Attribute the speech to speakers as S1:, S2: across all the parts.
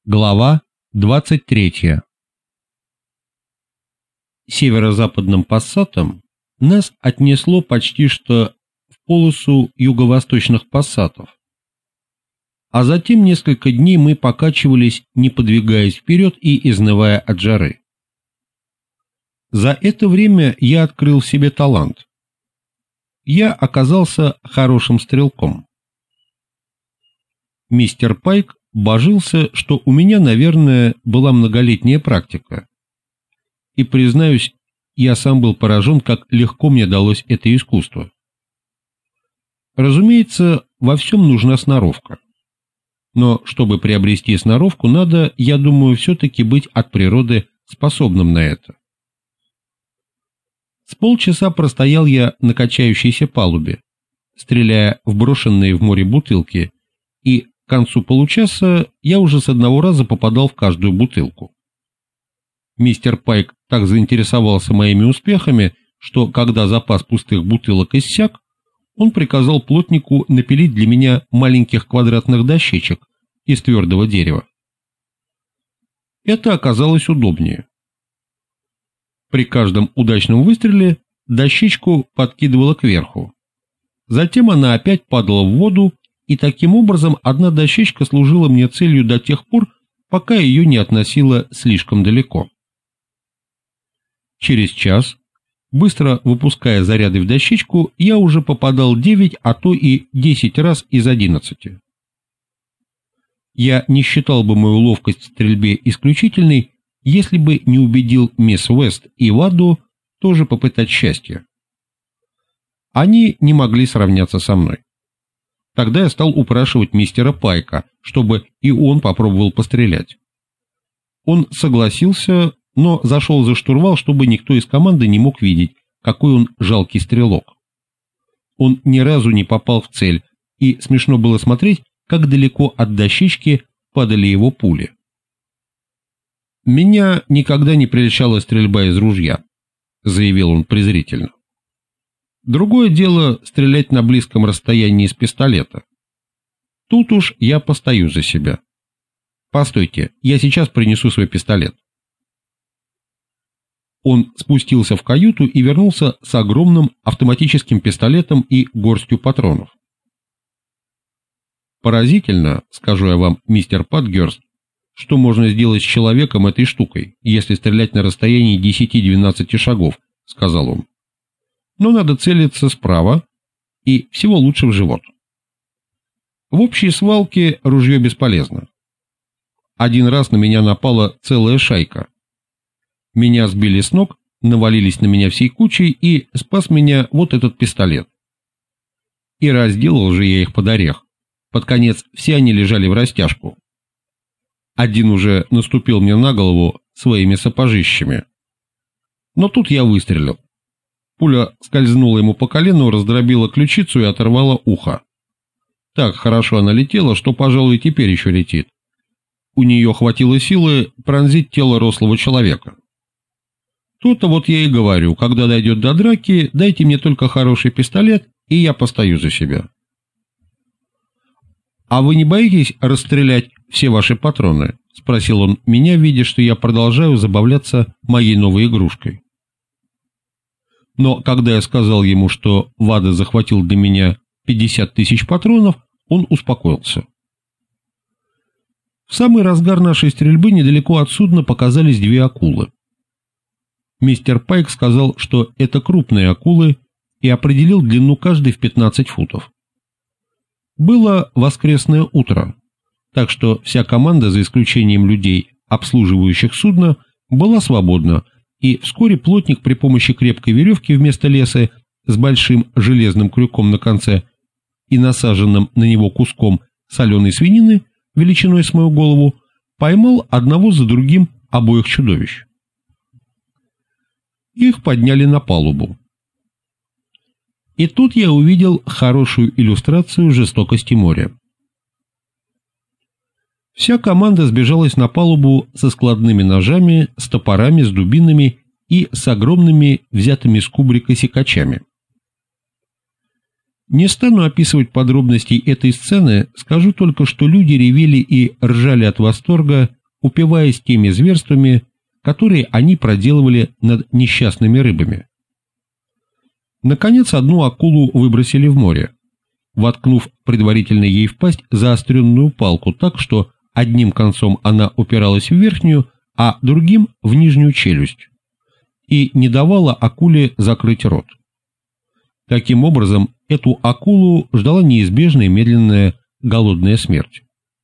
S1: Глава 23. Северо-западным пассатом нас отнесло почти что в полосу юго-восточных пассатов, а затем несколько дней мы покачивались, не подвигаясь вперед и изнывая от жары. За это время я открыл в себе талант. Я оказался хорошим стрелком. Мистер Пайк божился, что у меня, наверное, была многолетняя практика. И, признаюсь, я сам был поражен, как легко мне далось это искусство. Разумеется, во всем нужна сноровка. Но чтобы приобрести сноровку, надо, я думаю, все-таки быть от природы способным на это. С полчаса простоял я на качающейся палубе, стреляя в брошенные в море бутылки, и к концу получаса я уже с одного раза попадал в каждую бутылку. Мистер Пайк так заинтересовался моими успехами, что, когда запас пустых бутылок иссяк, он приказал плотнику напилить для меня маленьких квадратных дощечек из твердого дерева. Это оказалось удобнее. При каждом удачном выстреле дощечку подкидывало кверху. Затем она опять падала в воду, и таким образом одна дощечка служила мне целью до тех пор, пока ее не относило слишком далеко. Через час, быстро выпуская заряды в дощечку, я уже попадал 9, а то и 10 раз из 11. Я не считал бы мою ловкость в стрельбе исключительной, если бы не убедил мисс Уэст и Ваду тоже попытать счастье. Они не могли сравняться со мной. Тогда я стал упрашивать мистера Пайка, чтобы и он попробовал пострелять. Он согласился, но зашел за штурвал, чтобы никто из команды не мог видеть, какой он жалкий стрелок. Он ни разу не попал в цель, и смешно было смотреть, как далеко от дощечки падали его пули. «Меня никогда не прельщала стрельба из ружья», — заявил он презрительно. «Другое дело стрелять на близком расстоянии из пистолета. Тут уж я постою за себя. Постойте, я сейчас принесу свой пистолет». Он спустился в каюту и вернулся с огромным автоматическим пистолетом и горстью патронов. Поразительно, скажу я вам, мистер Патгерст, что можно сделать с человеком этой штукой, если стрелять на расстоянии 10-12 шагов, сказал он. Но надо целиться справа и всего лучше в живот. В общей свалке ружье бесполезно. Один раз на меня напала целая шайка. Меня сбили с ног, навалились на меня всей кучей, и спас меня вот этот пистолет. И разделал же я их под орех. Под конец все они лежали в растяжку. Один уже наступил мне на голову своими сапожищами. Но тут я выстрелил. Пуля скользнула ему по колену, раздробила ключицу и оторвала ухо. Так хорошо она летела, что, пожалуй, теперь еще летит. У нее хватило силы пронзить тело рослого человека. То-то вот я и говорю, когда дойдет до драки, дайте мне только хороший пистолет, и я постою за себя. «А вы не боитесь расстрелять все ваши патроны?» — спросил он меня, видя, что я продолжаю забавляться моей новой игрушкой. Но когда я сказал ему, что Вада захватил для меня 50 000 патронов, он успокоился. В самый разгар нашей стрельбы недалеко от судна показались две акулы. Мистер Пайк сказал, что это крупные акулы, и определил длину каждой в 15 футов. Было воскресное утро, так что вся команда, за исключением людей, обслуживающих судно, была свободна, и вскоре плотник при помощи крепкой веревки вместо леса с большим железным крюком на конце и насаженным на него куском соленой свинины величиной с мою голову поймал одного за другим обоих чудовищ. Их подняли на палубу. И тут я увидел хорошую иллюстрацию жестокости моря. Вся команда сбежалась на палубу со складными ножами, с топорами, с дубинами и с огромными взятыми с кубрика секачами. Не стану описывать подробностей этой сцены, скажу только, что люди ревели и ржали от восторга упиваясь теми зверствами, которые они проделывали над несчастными рыбами. Наконец, одну акулу выбросили в море, воткнув предварительно ей в пасть заостренную палку так, что одним концом она упиралась в верхнюю, а другим в нижнюю челюсть, и не давала акуле закрыть рот. Таким образом, эту акулу ждала неизбежная медленная голодная смерть.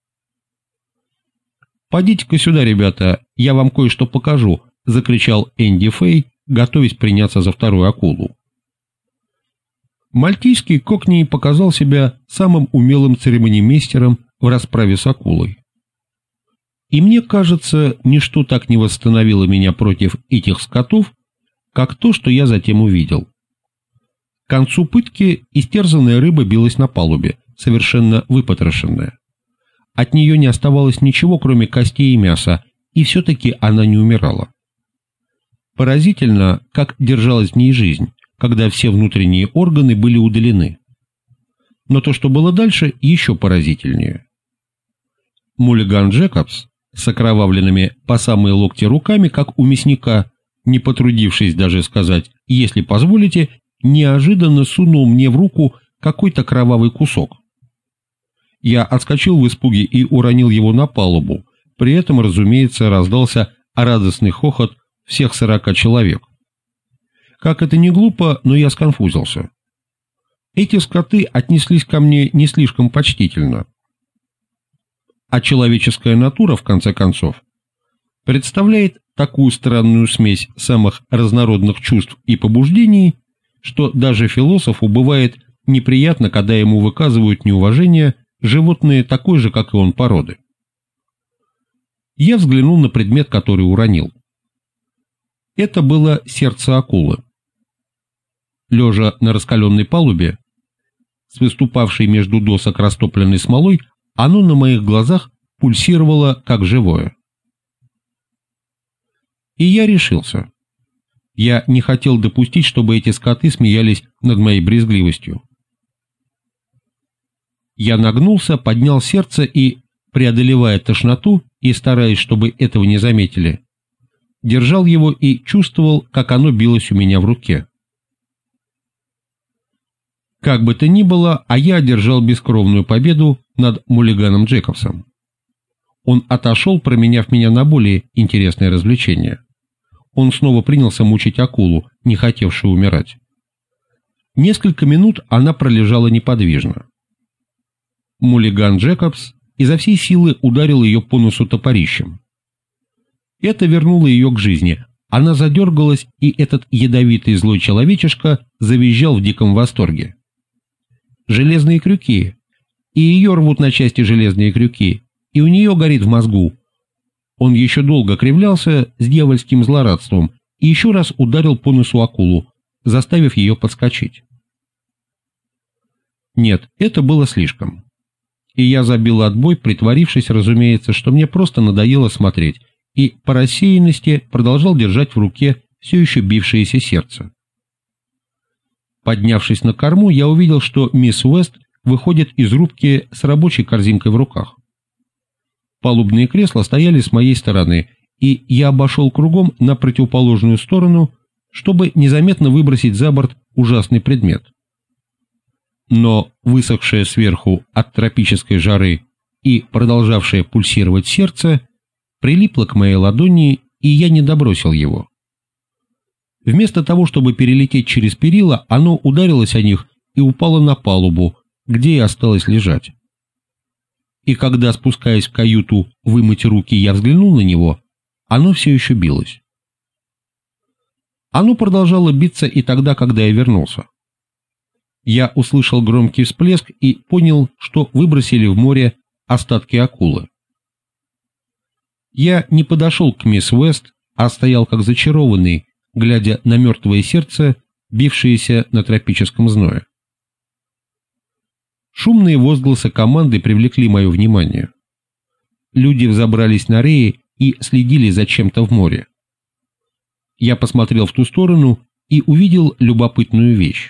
S1: «Подите-ка сюда, ребята, я вам кое-что покажу», — закричал Энди Фэй, готовясь приняться за вторую акулу. Мальтийский кокни показал себя самым умелым церемонимейстером в расправе с акулой. И мне кажется, ничто так не восстановило меня против этих скотов, как то, что я затем увидел. К концу пытки истерзанная рыба билась на палубе, совершенно выпотрошенная. От нее не оставалось ничего, кроме костей и мяса, и все-таки она не умирала. Поразительно, как держалась в ней жизнь, когда все внутренние органы были удалены. Но то, что было дальше, еще поразительнее. Муллиган Джекобс с окровавленными по самые локти руками, как у мясника, не потрудившись даже сказать «если позволите», неожиданно сунул мне в руку какой-то кровавый кусок. Я отскочил в испуге и уронил его на палубу, при этом, разумеется, раздался радостный хохот всех 40 человек. Как это ни глупо, но я сконфузился. Эти скоты отнеслись ко мне не слишком почтительно. А человеческая натура, в конце концов, представляет такую странную смесь самых разнородных чувств и побуждений, что даже философу бывает неприятно, когда ему выказывают неуважение животные такой же, как и он, породы. Я взглянул на предмет, который уронил. Это было сердце акулы. Лежа на раскаленной палубе, с выступавшей между досок растопленной смолой, оно на моих глазах пульсировало, как живое. И я решился. Я не хотел допустить, чтобы эти скоты смеялись над моей брезгливостью. Я нагнулся, поднял сердце и, преодолевая тошноту и стараясь, чтобы этого не заметили, держал его и чувствовал, как оно билось у меня в руке. Как бы то ни было, а я одержал бескровную победу над Муллиганом Джекобсом. Он отошел, променяв меня на более интересное развлечение. Он снова принялся мучить акулу, не хотевшую умирать. Несколько минут она пролежала неподвижно. Муллиган Джекобс изо всей силы ударил ее по носу топорищем. Это вернуло ее к жизни. Она задергалась, и этот ядовитый злой человечишка завизжал в диком восторге. Железные крюки. И ее рвут на части железные крюки. И у нее горит в мозгу. Он еще долго кривлялся с дьявольским злорадством и еще раз ударил по носу акулу, заставив ее подскочить. Нет, это было слишком. И я забил отбой, притворившись, разумеется, что мне просто надоело смотреть, и по рассеянности продолжал держать в руке все еще бившееся сердце. Поднявшись на корму, я увидел, что мисс Уэст выходит из рубки с рабочей корзинкой в руках. Палубные кресла стояли с моей стороны, и я обошел кругом на противоположную сторону, чтобы незаметно выбросить за борт ужасный предмет. Но высохшее сверху от тропической жары и продолжавшее пульсировать сердце прилипло к моей ладони, и я не добросил его. Вместо того, чтобы перелететь через перила, оно ударилось о них и упало на палубу, где и осталось лежать. И когда, спускаясь в каюту вымыть руки, я взглянул на него, оно все еще билось. Оно продолжало биться и тогда, когда я вернулся. Я услышал громкий всплеск и понял, что выбросили в море остатки акулы. Я не подошел к мисс Уэст, а стоял как зачарованный, глядя на мертвое сердце, бившееся на тропическом зное. Шумные возгласы команды привлекли мое внимание. Люди взобрались на реи и следили за чем-то в море. Я посмотрел в ту сторону и увидел любопытную вещь.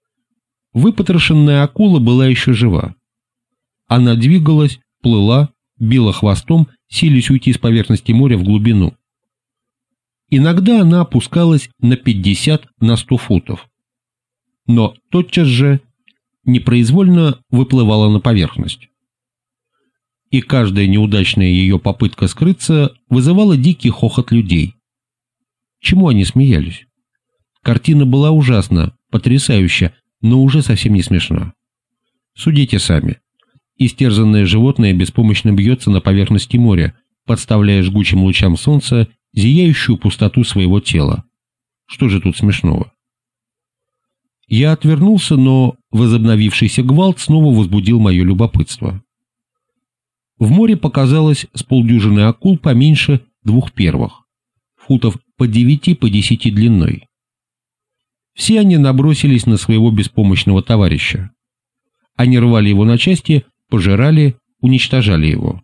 S1: Выпотрошенная акула была еще жива. Она двигалась, плыла, била хвостом, силясь уйти с поверхности моря в глубину. Иногда она опускалась на 50-100 футов, но тотчас же непроизвольно выплывала на поверхность. И каждая неудачная ее попытка скрыться вызывала дикий хохот людей. Чему они смеялись? Картина была ужасна, потрясающая, но уже совсем не смешна. Судите сами. Истерзанное животное беспомощно бьется на поверхности моря, подставляя жгучим лучам солнца зияющую пустоту своего тела. Что же тут смешного? Я отвернулся, но возобновившийся гвалт снова возбудил мое любопытство. В море показалось с полдюжины акул поменьше 2 первых, футов по 9 по 10 длиной. Все они набросились на своего беспомощного товарища. Они рвали его на части, пожирали, уничтожали его.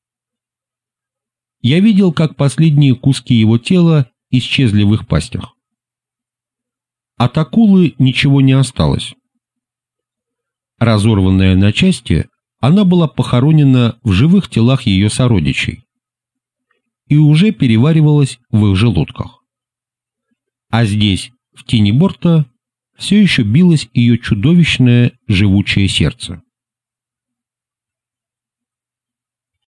S1: Я видел, как последние куски его тела исчезли в их пастях. От акулы ничего не осталось. Разорванная на части, она была похоронена в живых телах ее сородичей и уже переваривалась в их желудках. А здесь, в тени борта, все еще билось ее чудовищное живучее сердце.